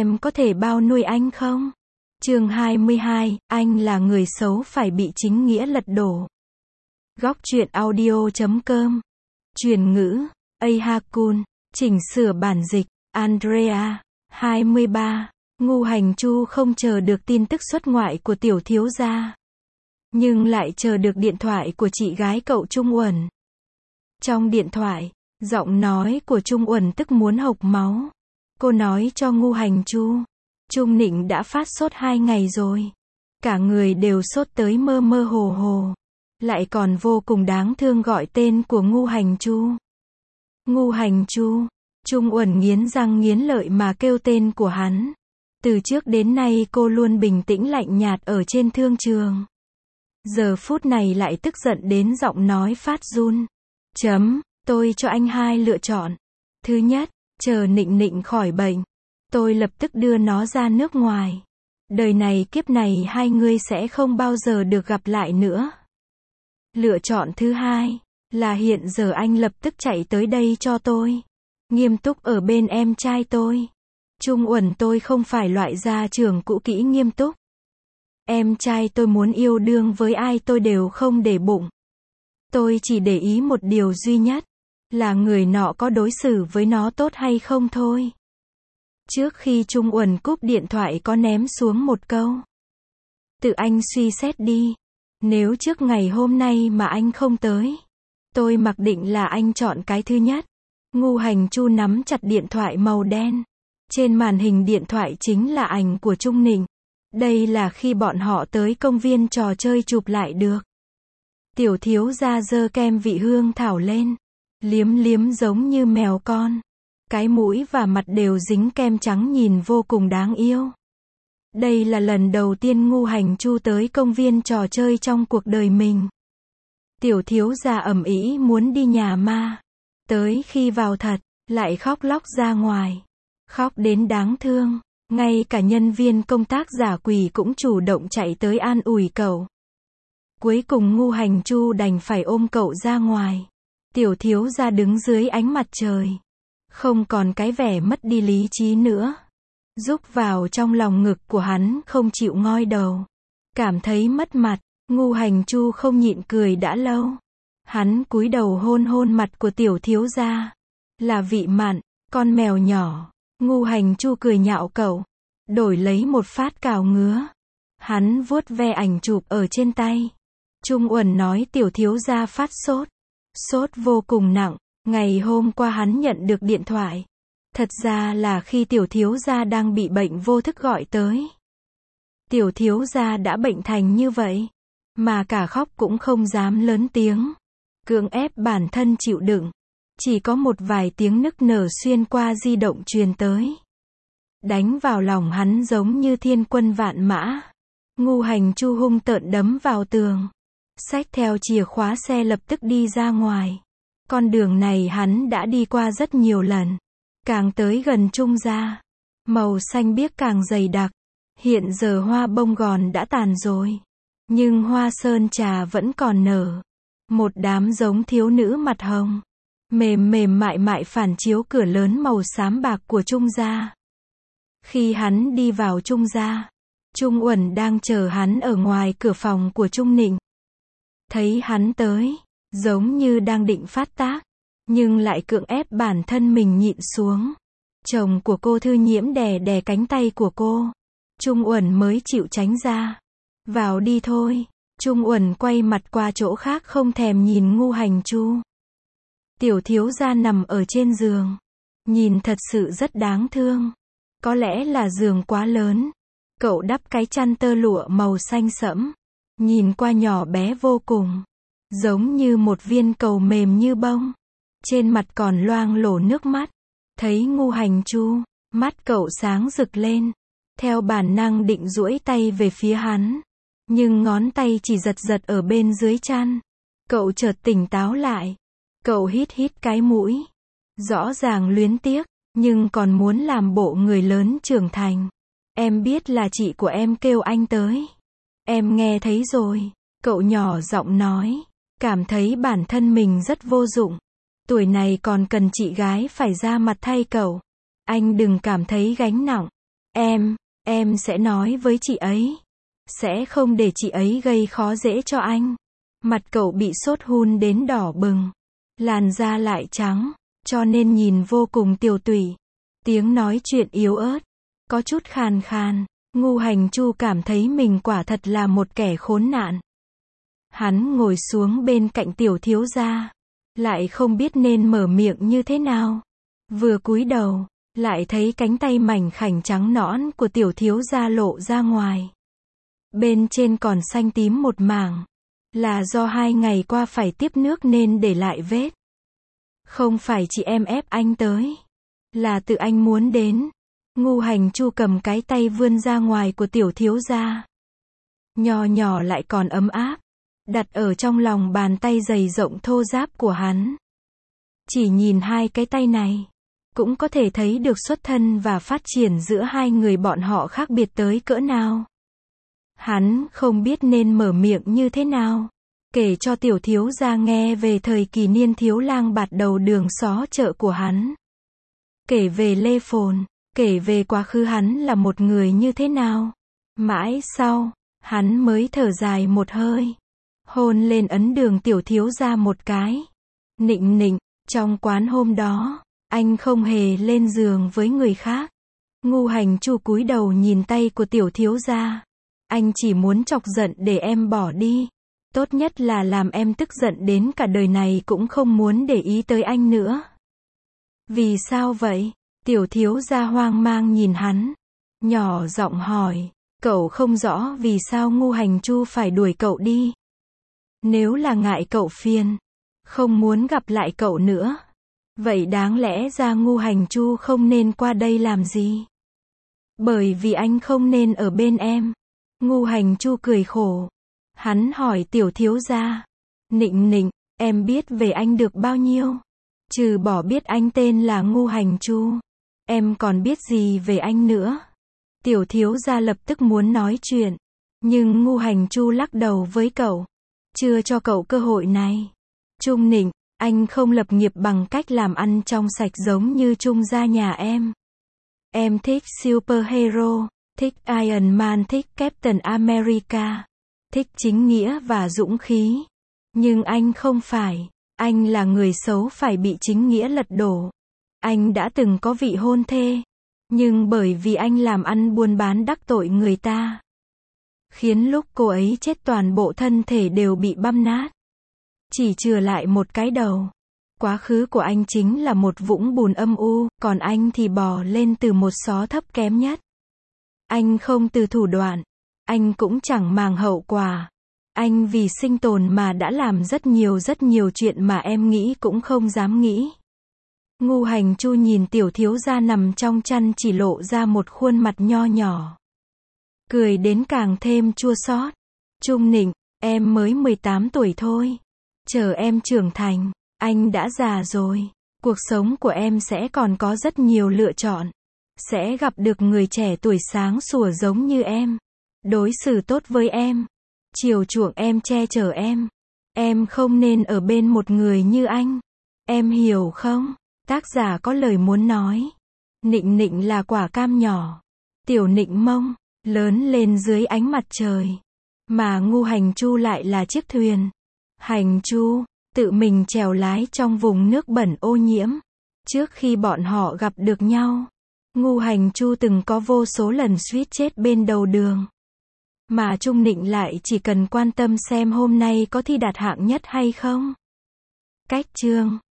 em có thể bao nuôi anh không? Chương 22, anh là người xấu phải bị chính nghĩa lật đổ. Góc truyện audio.com. Truyền ngữ, Ahakun, chỉnh sửa bản dịch, Andrea, 23. Ngu Hành Chu không chờ được tin tức xuất ngoại của tiểu thiếu gia, nhưng lại chờ được điện thoại của chị gái cậu Trung Uẩn. Trong điện thoại, giọng nói của Trung Uẩn tức muốn hộc máu. Cô nói cho Ngu Hành Chu, Trung Nịnh đã phát sốt 2 ngày rồi. Cả người đều sốt tới mơ mơ hồ hồ. Lại còn vô cùng đáng thương gọi tên của Ngu Hành Chu. Ngu Hành Chu. Trung Uẩn nghiến răng nghiến lợi mà kêu tên của hắn. Từ trước đến nay cô luôn bình tĩnh lạnh nhạt ở trên thương trường. Giờ phút này lại tức giận đến giọng nói phát run. Tôi cho anh 2 lựa chọn. Thứ nhất, chờ Nịnh Nịnh khỏi bệnh, tôi lập tức đưa nó ra nước ngoài. Đời này kiếp này hai người sẽ không bao giờ được gặp lại nữa. Lựa chọn thứ hai, là hiện giờ anh lập tức chạy tới đây cho tôi. Nghiêm túc ở bên em trai tôi. Trung Uẩn tôi không phải loại gia trưởng cũ kỹ nghiêm túc. Em trai tôi muốn yêu đương với ai tôi đều không để bụng. Tôi chỉ để ý một điều duy nhất, là người nọ có đối xử với nó tốt hay không thôi. Trước khi Trung Uẩn cúp điện thoại có ném xuống một câu. Tự anh suy xét đi. Nếu trước ngày hôm nay mà anh không tới, tôi mặc định là anh chọn cái thứ nhất. Ngu Hành Chu nắm chặt điện thoại màu đen. Trên màn hình điện thoại chính là ảnh của Trung Nịnh. Đây là khi bọn họ tới công viên trò chơi chụp lại được. Tiểu thiếu gia giơ kem vị hương thảo lên, liếm liếm giống như mèo con. Cái mũi và mặt đều dính kem trắng nhìn vô cùng đáng yêu. Đây là lần đầu tiên Ngu Hành Chu tới công viên trò chơi trong cuộc đời mình. Tiểu thiếu gia ầm ĩ muốn đi nhà ma. Tới khi vào thật, lại khóc lóc ra ngoài. Khóc đến đáng thương. Ngay cả nhân viên công tác giả quỷ cũng chủ động chạy tới an ủi cậu. Cuối cùng Ngu Hành Chu đành phải ôm cậu ra ngoài. Tiểu thiếu gia đứng dưới ánh mặt trời. Không còn cái vẻ mất đi lý trí nữa. Rúc vào trong lòng ngực của hắn không chịu ngoi đầu. Cảm thấy mất mặt, Ngu Hành Chu không nhịn cười đã lâu. Hắn cúi đầu hôn hôn mặt của tiểu thiếu gia. Là Vị Mạn, con mèo nhỏ. Ngu Hành Chu cười nhạo cậu. Đổi lấy một phát cào ngứa. Hắn vuốt ve ảnh chụp ở trên tay. Trung Uẩn nói tiểu thiếu gia phát sốt. Sốt vô cùng nặng. Ngày hôm qua hắn nhận được điện thoại. Thật ra là khi tiểu thiếu gia đang bị bệnh vô thức gọi tới. Tiểu thiếu gia đã bệnh thành như vậy, mà cả khóc cũng không dám lớn tiếng. Cưỡng ép bản thân chịu đựng. Chỉ có một vài tiếng nức nở xuyên qua di động truyền tới. Đánh vào lòng hắn giống như thiên quân vạn mã. Ngu Hành Chu hung tợn đấm vào tường. Xách theo chìa khóa xe lập tức đi ra ngoài. Con đường này hắn đã đi qua rất nhiều lần. Càng tới gần Trung gia, màu xanh biếc càng dày đặc. Hiện giờ hoa bông gòn đã tàn rồi, nhưng hoa sơn trà vẫn còn nở. Một đám giống thiếu nữ mặt hồng, mềm mềm mại mại phản chiếu cửa lớn màu xám bạc của Trung gia. Khi hắn đi vào Trung gia, Trung Uẩn đang chờ hắn ở ngoài cửa phòng của Trung Nịnh. Thấy hắn tới, giống như đang định phát tác, nhưng lại cưỡng ép bản thân mình nhịn xuống. Chồng của cô Thư Nhiễm đè đè cánh tay của cô. Trung Uẩn mới chịu tránh ra. Vào đi thôi. Trung Uẩn quay mặt qua chỗ khác không thèm nhìn Ngu Hành Chu. Tiểu thiếu gia nằm ở trên giường. Nhìn thật sự rất đáng thương. Có lẽ là giường quá lớn. Cậu đắp cái chăn tơ lụa màu xanh sẫm. Nhìn qua nhỏ bé vô cùng. Giống như một viên cầu mềm như bông. Trên mặt còn loang lổ nước mắt. Thấy Ngu Hành Chu, mắt cậu sáng rực lên. Theo bản năng định duỗi tay về phía hắn. Nhưng ngón tay chỉ giật giật ở bên dưới chăn. Cậu chợt tỉnh táo lại. Cậu hít hít cái mũi. Rõ ràng luyến tiếc, nhưng còn muốn làm bộ người lớn trưởng thành. Em biết là chị của em kêu anh tới. Em nghe thấy rồi. Cậu nhỏ giọng nói. Cảm thấy bản thân mình rất vô dụng. Tuổi này còn cần chị gái phải ra mặt thay cậu. Anh đừng cảm thấy gánh nặng. Em sẽ nói với chị ấy. Sẽ không để chị ấy gây khó dễ cho anh. Mặt cậu bị sốt hun đến đỏ bừng. Làn da lại trắng, cho nên nhìn vô cùng tiều tụy. Tiếng nói chuyện yếu ớt, có chút khàn khàn. Ngu Hành Chu cảm thấy mình quả thật là một kẻ khốn nạn. Hắn ngồi xuống bên cạnh tiểu thiếu gia, lại không biết nên mở miệng như thế nào. Vừa cúi đầu, lại thấy cánh tay mảnh khảnh trắng nõn của tiểu thiếu gia lộ ra ngoài. Bên trên còn xanh tím một mảng, là do 2 ngày qua phải tiếp nước nên để lại vết. Không phải chị em ép anh tới, là tự anh muốn đến. Ngu Hành Chu cầm cái tay vươn ra ngoài của tiểu thiếu gia. Nhỏ nhỏ lại còn ấm áp, đặt ở trong lòng bàn tay dày rộng thô ráp của hắn. Chỉ nhìn 2 cái tay này, cũng có thể thấy được xuất thân và phát triển giữa 2 người bọn họ khác biệt tới cỡ nào. Hắn không biết nên mở miệng như thế nào, kể cho tiểu thiếu gia nghe về thời kỳ niên thiếu lang bạt đầu đường xó chợ của hắn. Kể về Lê Phồn, kể về quá khứ hắn là một người như thế nào. Mãi sau, hắn mới thở dài một hơi, hôn lên ấn đường tiểu thiếu gia một cái. Nịnh nịnh, trong quán hôm đó, anh không hề lên giường với người khác. Ngu Hành Chu cúi đầu nhìn tay của tiểu thiếu gia. Anh chỉ muốn chọc giận để em bỏ đi. Tốt nhất là làm em tức giận đến cả đời này cũng không muốn để ý tới anh nữa. Vì sao vậy? Tiểu thiếu gia hoang mang nhìn hắn, nhỏ giọng hỏi. Cậu không rõ vì sao Ngu Hành Chu phải đuổi cậu đi. Nếu là ngại cậu phiền, không muốn gặp lại cậu nữa, vậy đáng lẽ ra Ngu Hành Chu không nên qua đây làm gì? Bởi vì anh không nên ở bên em. Ngu Hành Chu cười khổ. Hắn hỏi tiểu thiếu gia. Nịnh nịnh, em biết về anh được bao nhiêu? Trừ bỏ biết anh tên là Ngu Hành Chu, em còn biết gì về anh nữa? Tiểu thiếu gia lập tức muốn nói chuyện, nhưng Ngu Hành Chu lắc đầu với cậu. Chưa cho cậu cơ hội này. Trung Nịnh, anh không lập nghiệp bằng cách làm ăn trong sạch giống như Trung gia nhà em. Em thích superhero, thích Iron Man, thích Captain America, thích chính nghĩa và dũng khí. Nhưng anh không phải, anh là người xấu phải bị chính nghĩa lật đổ. Anh đã từng có vị hôn thê, nhưng bởi vì anh làm ăn buôn bán đắc tội người ta, khiến lúc cô ấy chết toàn bộ thân thể đều bị băm nát, chỉ chừa lại một cái đầu. Quá khứ của anh chính là một vũng bùn âm u, còn anh thì bò lên từ một xó thấp kém nhất. Anh không từ thủ đoạn, anh cũng chẳng màng hậu quả. Anh vì sinh tồn mà đã làm rất nhiều chuyện mà em nghĩ cũng không dám nghĩ. Ngu Hành Chu nhìn tiểu thiếu gia nằm trong chăn chỉ lộ ra một khuôn mặt nho nhỏ. Cười đến càng thêm chua xót. Trung Nịnh, em mới 18 tuổi thôi. Chờ em trưởng thành, anh đã già rồi. Cuộc sống của em sẽ còn có rất nhiều lựa chọn. Sẽ gặp được người trẻ tuổi sáng sủa giống như em. Đối xử tốt với em. Chiều chuộng em, che chở em. Em không nên ở bên một người như anh. Em hiểu không? Tác giả có lời muốn nói. Nịnh nịnh là quả cam nhỏ. Tiểu nịnh mông, lớn lên dưới ánh mặt trời. Mà Ngu Hành Chu lại là chiếc thuyền. Hành Chu, tự mình chèo lái trong vùng nước bẩn ô nhiễm. Trước khi bọn họ gặp được nhau, Ngu Hành Chu từng có vô số lần suýt chết bên đầu đường. Mà Trung Nịnh lại chỉ cần quan tâm xem hôm nay có thi đạt hạng nhất hay không. Cách chương